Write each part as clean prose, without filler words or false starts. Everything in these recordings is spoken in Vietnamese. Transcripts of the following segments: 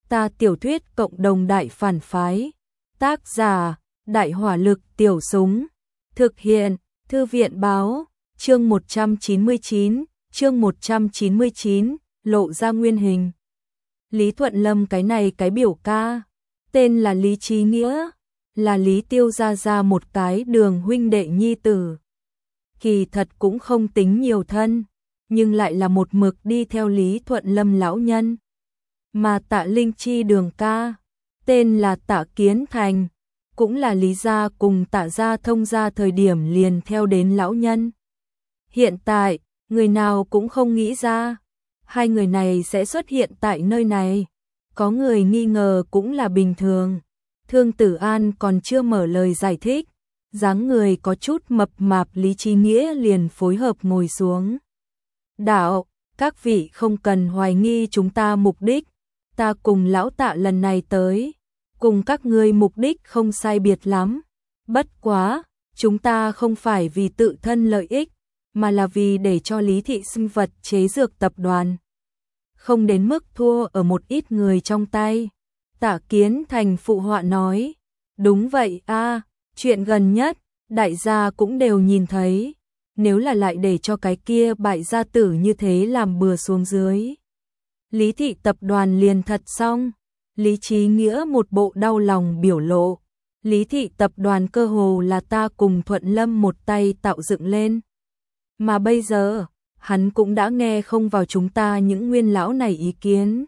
Ta tiểu thuyết cộng đồng đại phản phái. Tác giả, Đại hỏa lực tiểu súng. Thực hiện, Thư viện báo, chương 199, lộ ra nguyên hình. Lý Thuận Lâm cái này cái biểu ca, tên là Lý Chí Nghĩa, là Lý Tiêu gia gia một cái đường huynh đệ nhi tử. Kỳ thật cũng không tính nhiều thân, nhưng lại là một mực đi theo Lý Thuận Lâm lão nhân. Mà Tạ Linh Chi đường ca, tên là Tạ Kiến Thành, cũng là Lý gia cùng Tạ gia thông gia thời điểm liền theo đến lão nhân. Hiện tại, người nào cũng không nghĩ ra, hai người này sẽ xuất hiện tại nơi này. Có người nghi ngờ cũng là bình thường. Thương Tử An còn chưa mở lời giải thích, dáng người có chút mập mạp Lý Chí Nghĩa liền phối hợp ngồi xuống. Đạo, các vị không cần hoài nghi chúng ta mục đích, ta cùng lão Tạ lần này tới, cùng các ngươi mục đích không sai biệt lắm. Bất quá, chúng ta không phải vì tự thân lợi ích, mà là vì để cho Lý thị sinh vật chế dược tập đoàn không đến mức thua ở một ít người trong tay. Tạ Kiến Thành phụ họa nói, đúng vậy a, chuyện gần nhất, đại gia cũng đều nhìn thấy, nếu là lại để cho cái kia bại gia tử như thế làm bừa xuống dưới, Lý thị tập đoàn liền thật xong. Lý Chí Nghĩa một bộ đau lòng biểu lộ, Lý thị tập đoàn cơ hồ là ta cùng Thuận Lâm một tay tạo dựng lên. Mà bây giờ, hắn cũng đã nghe không vào chúng ta những nguyên lão này ý kiến,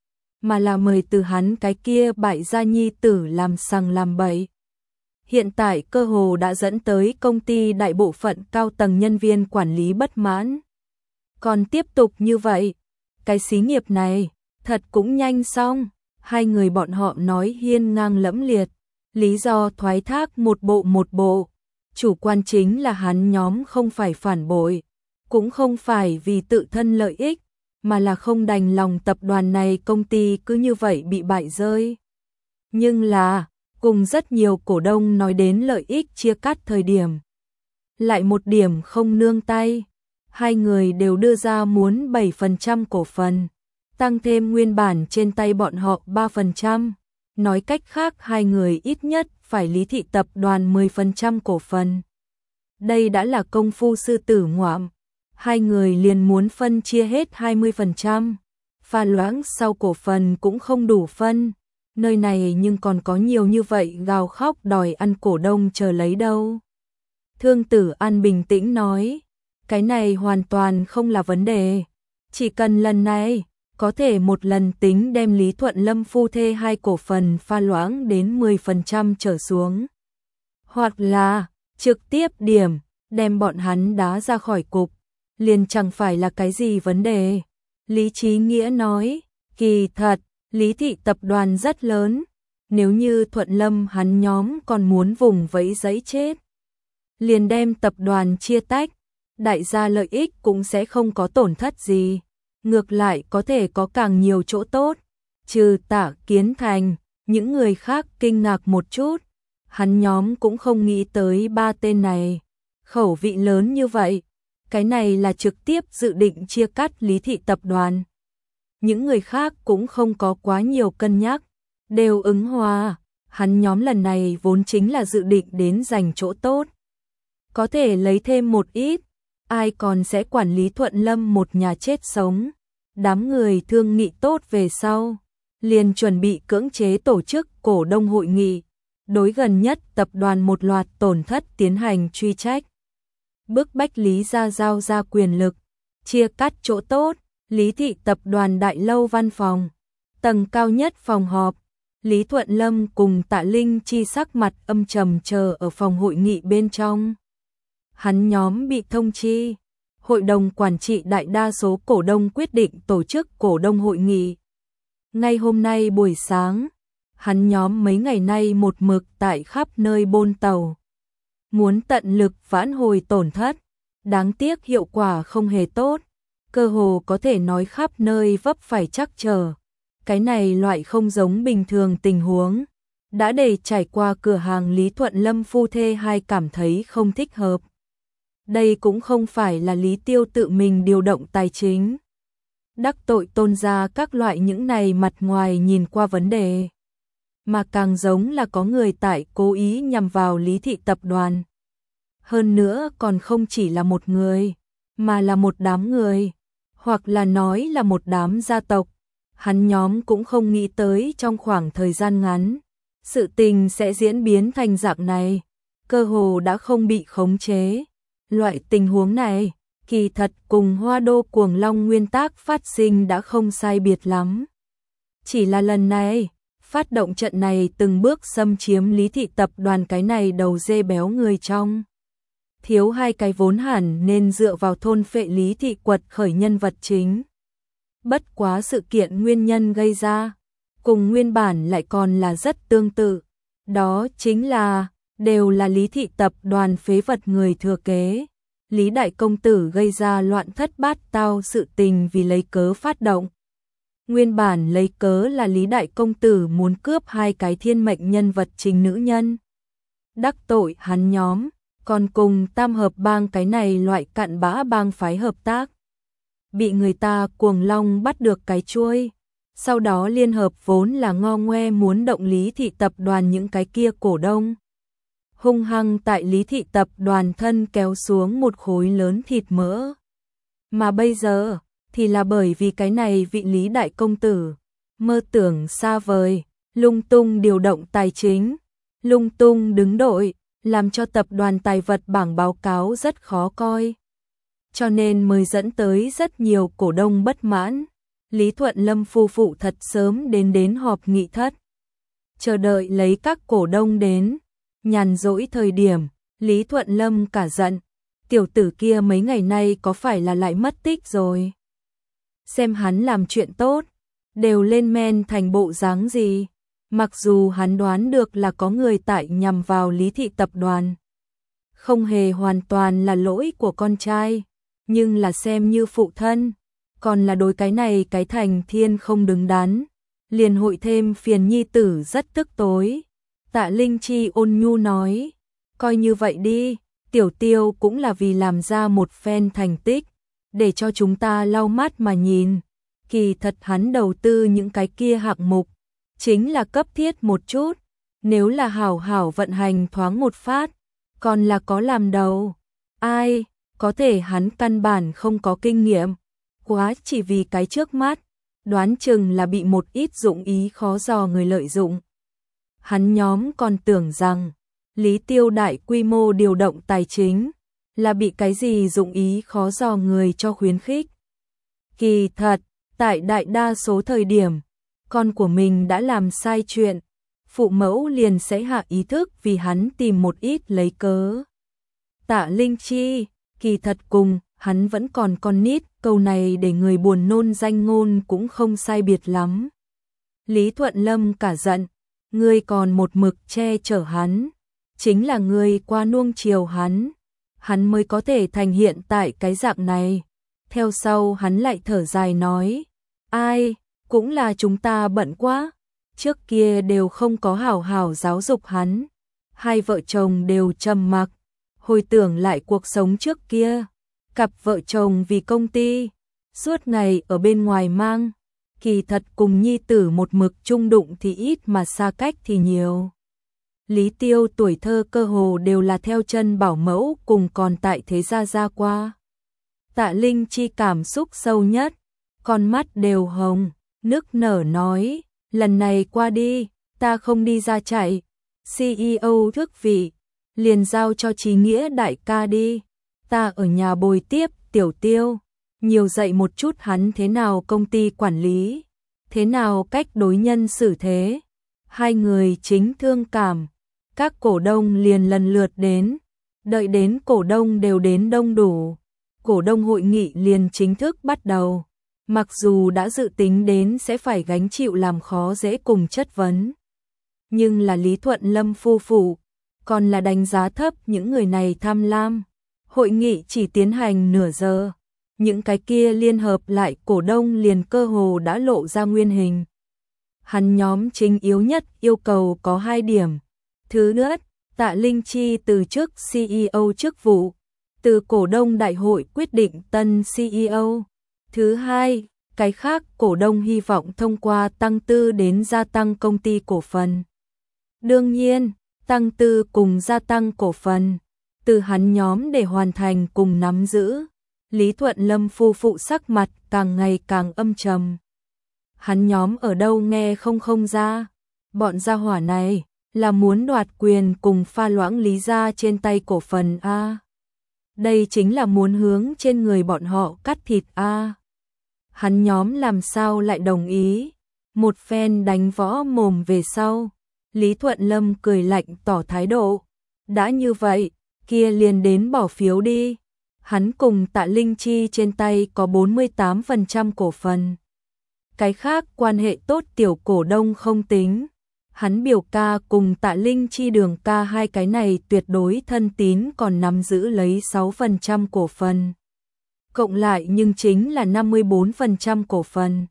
mà là mời từ hắn cái kia bại gia nhi tử làm sằng làm bậy. Hiện tại cơ hồ đã dẫn tới công ty đại bộ phận cao tầng nhân viên quản lý bất mãn. Còn tiếp tục như vậy, cái xí nghiệp này thật cũng nhanh xong. Hai người bọn họ nói hiên ngang lẫm liệt, lý do thoái thác một bộ. Chủ quan chính là hắn nhóm không phải phản bội, cũng không phải vì tự thân lợi ích, mà là không đành lòng tập đoàn này công ty cứ như vậy bị bại rơi. Nhưng là, cùng rất nhiều cổ đông nói đến lợi ích chia cắt thời điểm, lại một điểm không nương tay. Hai người đều đưa ra muốn 7% cổ phần, tăng thêm nguyên bản trên tay bọn họ 3%. Nói cách khác hai người ít nhất phải Lý thị tập đoàn 10% cổ phần. Đây đã là công phu sư tử ngoạm. Hai người liền muốn phân chia hết 20%. Pha loãng sau cổ phần cũng không đủ phân. Nơi này nhưng còn có nhiều như vậy gào khóc đòi ăn cổ đông chờ lấy đâu. Thương Tử An bình tĩnh nói, cái này hoàn toàn không là vấn đề. Chỉ cần lần này có thể một lần tính đem Lý Thuận Lâm phu thê hai cổ phần pha loãng đến 10% trở xuống. Hoặc là trực tiếp điểm, đem bọn hắn đá ra khỏi cục, liền chẳng phải là cái gì vấn đề. Lý Chí Nghĩa nói, kỳ thật, Lý thị tập đoàn rất lớn, nếu như Thuận Lâm hắn nhóm còn muốn vùng vẫy giấy chết, liền đem tập đoàn chia tách, đại gia lợi ích cũng sẽ không có tổn thất gì. Ngược lại có thể có càng nhiều chỗ tốt. Trừ Tạ Kiến Thành, những người khác kinh ngạc một chút. Hắn nhóm cũng không nghĩ tới ba tên này. Khẩu vị lớn như vậy. Cái này là trực tiếp dự định chia cắt Lý thị tập đoàn. Những người khác cũng không có quá nhiều cân nhắc. Đều ứng hòa. Hắn nhóm lần này vốn chính là dự định đến giành chỗ tốt. Có thể lấy thêm một ít. Ai còn sẽ quản lý Thuận Lâm một nhà chết sống. Đám người thương nghị tốt về sau, liền chuẩn bị cưỡng chế tổ chức cổ đông hội nghị, đối gần nhất tập đoàn một loạt tổn thất tiến hành truy trách. Bức bách Lý gia giao ra quyền lực, chia cắt chỗ tốt. Lý thị tập đoàn đại lâu văn phòng, tầng cao nhất phòng họp, Lý Thuận Lâm cùng Tạ Linh Chi sắc mặt âm trầm chờ ở phòng hội nghị bên trong. Hắn nhóm bị thông chi, hội đồng quản trị đại đa số cổ đông quyết định tổ chức cổ đông hội nghị. Ngay hôm nay buổi sáng, hắn nhóm mấy ngày nay một mực tại khắp nơi bôn tàu, muốn tận lực vãn hồi tổn thất, đáng tiếc hiệu quả không hề tốt, cơ hồ có thể nói khắp nơi vấp phải trắc trở. Cái này loại không giống bình thường tình huống, đã để trải qua cửa hàng Lý Thuận Lâm phu thê hai cảm thấy không thích hợp. Đây cũng không phải là Lý Tiêu tự mình điều động tài chính. đắc tội Tôn gia các loại những này mặt ngoài nhìn qua vấn đề. Mà càng giống là có người tại cố ý nhằm vào Lý thị tập đoàn. Hơn nữa còn không chỉ là một người, mà là một đám người, hoặc là nói là một đám gia tộc. Hắn nhóm cũng không nghĩ tới trong khoảng thời gian ngắn, sự tình sẽ diễn biến thành dạng này, cơ hồ đã không bị khống chế. Loại tình huống này, kỳ thật cùng Hoa Đô Cuồng Long nguyên tắc phát sinh đã không sai biệt lắm. Chỉ là lần này, phát động trận này từng bước xâm chiếm Lý thị tập đoàn cái này đầu dê béo người trong. Thiếu hai cái vốn hẳn nên dựa vào thôn phệ Lý thị quật khởi nhân vật chính. Bất quá sự kiện nguyên nhân gây ra, cùng nguyên bản lại còn là rất tương tự. Đó chính là, đều là Lý thị tập đoàn phế vật người thừa kế. Lý đại công tử gây ra loạn thất bát tao sự tình vì lấy cớ phát động. Nguyên bản lấy cớ là Lý đại công tử muốn cướp hai cái thiên mệnh nhân vật chính nữ nhân. Đắc tội hắn nhóm, còn cùng tam hợp bang cái này loại cặn bã bang phái hợp tác. Bị người ta Cuồng Long bắt được cái chuôi, sau đó liên hợp vốn là ngo ngoe muốn động Lý thị tập đoàn những cái kia cổ đông. Hung hăng tại Lý thị tập đoàn thân kéo xuống một khối lớn thịt mỡ. Mà bây giờ, thì là bởi vì cái này vị Lý đại công tử, mơ tưởng xa vời, lung tung điều động tài chính, lung tung đứng đội, làm cho tập đoàn tài vật bảng báo cáo rất khó coi. Cho nên mới dẫn tới rất nhiều cổ đông bất mãn. Lý Thuận Lâm phu phụ thật sớm đến họp nghị thất. Chờ đợi lấy các cổ đông đến. Nhàn rỗi thời điểm, Lý Thuận Lâm cả giận. Tiểu tử kia mấy ngày nay có phải là lại mất tích rồi? Xem hắn làm chuyện tốt, đều lên men thành bộ dáng gì? Mặc dù hắn đoán được là có người tại nhằm vào Lý thị tập đoàn. Không hề hoàn toàn là lỗi của con trai, nhưng là xem như phụ thân, còn là đối cái này cái thành thiên không đứng đắn, liền hội thêm phiền nhi tử rất tức tối. Tạ Linh Chi ôn nhu nói, coi như vậy đi, tiểu Tiêu cũng là vì làm ra một phen thành tích, để cho chúng ta lau mắt mà nhìn. Kỳ thật hắn đầu tư những cái kia hạng mục, chính là cấp thiết một chút, nếu là hảo hảo vận hành thoáng một phát, còn là có làm đầu. Ai, có thể hắn căn bản không có kinh nghiệm, quá chỉ vì cái trước mắt, đoán chừng là bị một ít dụng ý khó dò người lợi dụng. Hắn nhóm còn tưởng rằng, Lý Tiêu đại quy mô điều động tài chính, là bị cái gì dụng ý khó dò người cho khuyến khích. Kỳ thật, tại đại đa số thời điểm, con của mình đã làm sai chuyện, phụ mẫu liền sẽ hạ ý thức vì hắn tìm một ít lấy cớ. Tạ Linh Chi, kỳ thật cùng, hắn vẫn còn con nít, câu này để người buồn nôn danh ngôn cũng không sai biệt lắm. Lý Thuận Lâm cả giận, ngươi còn một mực che chở hắn, chính là ngươi qua nuông chiều hắn mới có thể thành hiện tại cái dạng này. Theo sau hắn lại thở dài nói, ai, cũng là chúng ta bận quá, trước kia đều không có hảo hảo giáo dục hắn. Hai vợ chồng đều trầm mặc, hồi tưởng lại cuộc sống trước kia, cặp vợ chồng vì công ty, suốt ngày ở bên ngoài mang, kỳ thật cùng nhi tử một mực chung đụng thì ít mà xa cách thì nhiều. Lý Tiêu tuổi thơ cơ hồ đều là theo chân bảo mẫu cùng còn tại thế gia ra qua. Tạ Linh Chi cảm xúc sâu nhất, con mắt đều hồng, nức nở nói, lần này qua đi, ta không đi ra chạy, CEO thước vị, liền giao cho Chí Nghĩa đại ca đi, ta ở nhà bồi tiếp Tiểu Tiêu, nhiều dạy một chút hắn thế nào công ty quản lý, thế nào cách đối nhân xử thế. Hai người chính thương cảm, các cổ đông liền lần lượt đến, đợi đến cổ đông đều đến đông đủ, cổ đông hội nghị liền chính thức bắt đầu. Mặc dù đã dự tính đến sẽ phải gánh chịu làm khó dễ cùng chất vấn, nhưng là Lý Thuận Lâm phu phụ, còn là đánh giá thấp những người này tham lam. Hội nghị chỉ tiến hành nửa giờ, những cái kia liên hợp lại cổ đông liền cơ hồ đã lộ ra nguyên hình. Hắn nhóm chính yếu nhất yêu cầu có 2 điểm. Thứ nhất, Tạ Linh Chi từ chức CEO chức vụ, từ cổ đông đại hội quyết định tân CEO. Thứ hai, Cái khác, cổ đông hy vọng thông qua tăng tư đến gia tăng công ty cổ phần. Đương nhiên, tăng tư cùng gia tăng cổ phần, từ hắn nhóm để hoàn thành cùng nắm giữ. Lý Thuận Lâm phu phụ sắc mặt càng ngày càng âm trầm. Hắn nhóm ở đâu nghe không ra, bọn gia hỏa này là muốn đoạt quyền cùng pha loãng Lý gia trên tay cổ phần a. Đây chính là muốn hướng trên người bọn họ cắt thịt a. Hắn nhóm làm sao lại đồng ý? Một phen đánh võ mồm về sau, Lý Thuận Lâm cười lạnh tỏ thái độ. Đã như vậy, kia liền đến bỏ phiếu đi. Hắn cùng Tạ Linh Chi trên tay có 48% cổ phần. Cái khác quan hệ tốt tiểu cổ đông không tính. Hắn biểu ca cùng Tạ Linh Chi Đường ca hai cái này tuyệt đối thân tín còn nắm giữ lấy 6% cổ phần. Cộng lại nhưng chính là 54% cổ phần.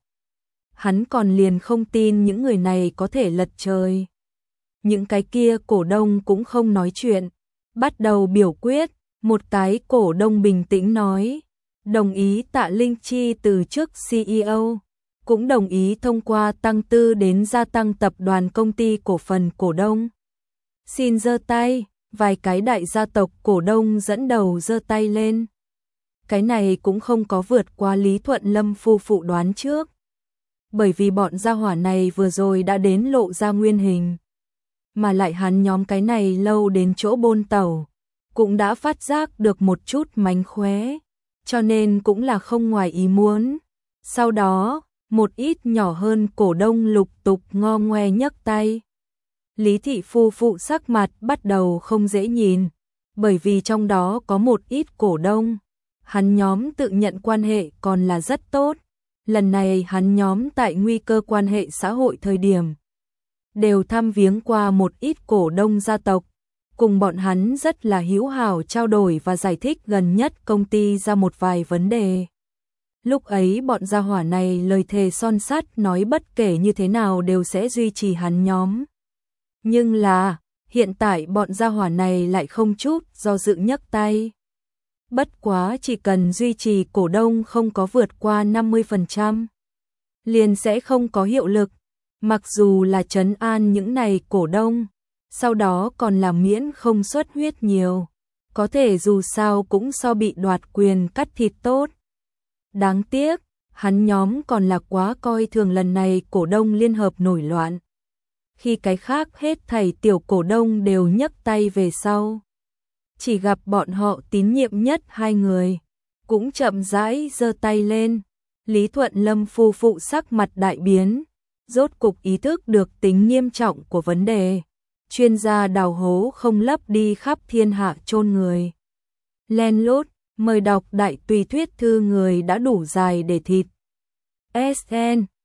Hắn còn liền không tin những người này có thể lật trời. Những cái kia cổ đông cũng không nói chuyện. Bắt đầu biểu quyết, một cái cổ đông bình tĩnh nói, đồng ý Tạ Linh Chi từ chức CEO, cũng đồng ý thông qua tăng tư đến gia tăng tập đoàn công ty cổ phần cổ đông. Xin giơ tay, vài cái đại gia tộc cổ đông dẫn đầu giơ tay lên. Cái này cũng không có vượt qua Lý Thuận Lâm phu phụ đoán trước. Bởi vì bọn gia hỏa này vừa rồi đã đến lộ ra nguyên hình. Mà lại hắn nhóm cái này lâu đến chỗ bôn tàu, cũng đã phát giác được một chút mánh khóe, cho nên cũng là không ngoài ý muốn. Sau đó, một ít nhỏ hơn cổ đông lục tục ngo ngoe nhấc tay. Lý thị phu phụ sắc mặt bắt đầu không dễ nhìn, bởi vì trong đó có một ít cổ đông. Hắn nhóm tự nhận quan hệ còn là rất tốt. Lần này hắn nhóm tại nguy cơ quan hệ xã hội thời điểm, đều thăm viếng qua một ít cổ đông gia tộc, cùng bọn hắn rất là hữu hảo trao đổi và giải thích gần nhất công ty ra một vài vấn đề. Lúc ấy bọn gia hỏa này lời thề son sắt nói bất kể như thế nào đều sẽ duy trì hắn nhóm. Nhưng là, hiện tại bọn gia hỏa này lại không chút do dự nhấc tay. Bất quá chỉ cần duy trì cổ đông không có vượt qua 50%, liền sẽ không có hiệu lực. Mặc dù là trấn an những này cổ đông, sau đó còn là miễn không xuất huyết nhiều, có thể dù sao cũng so bị đoạt quyền cắt thịt tốt. Đáng tiếc, hắn nhóm còn là quá coi thường lần này cổ đông liên hợp nổi loạn. Khi cái khác hết thảy tiểu cổ đông đều nhấc tay về sau, chỉ gặp bọn họ tín nhiệm nhất hai người, cũng chậm rãi giơ tay lên. Lý Thuận Lâm phu phụ sắc mặt đại biến, rốt cục ý thức được tính nghiêm trọng của vấn đề. Chuyên gia đào hố không lấp đi khắp thiên hạ chôn người. Len lút, mời đọc đại tùy thuyết thư người đã đủ dài để thịt. SN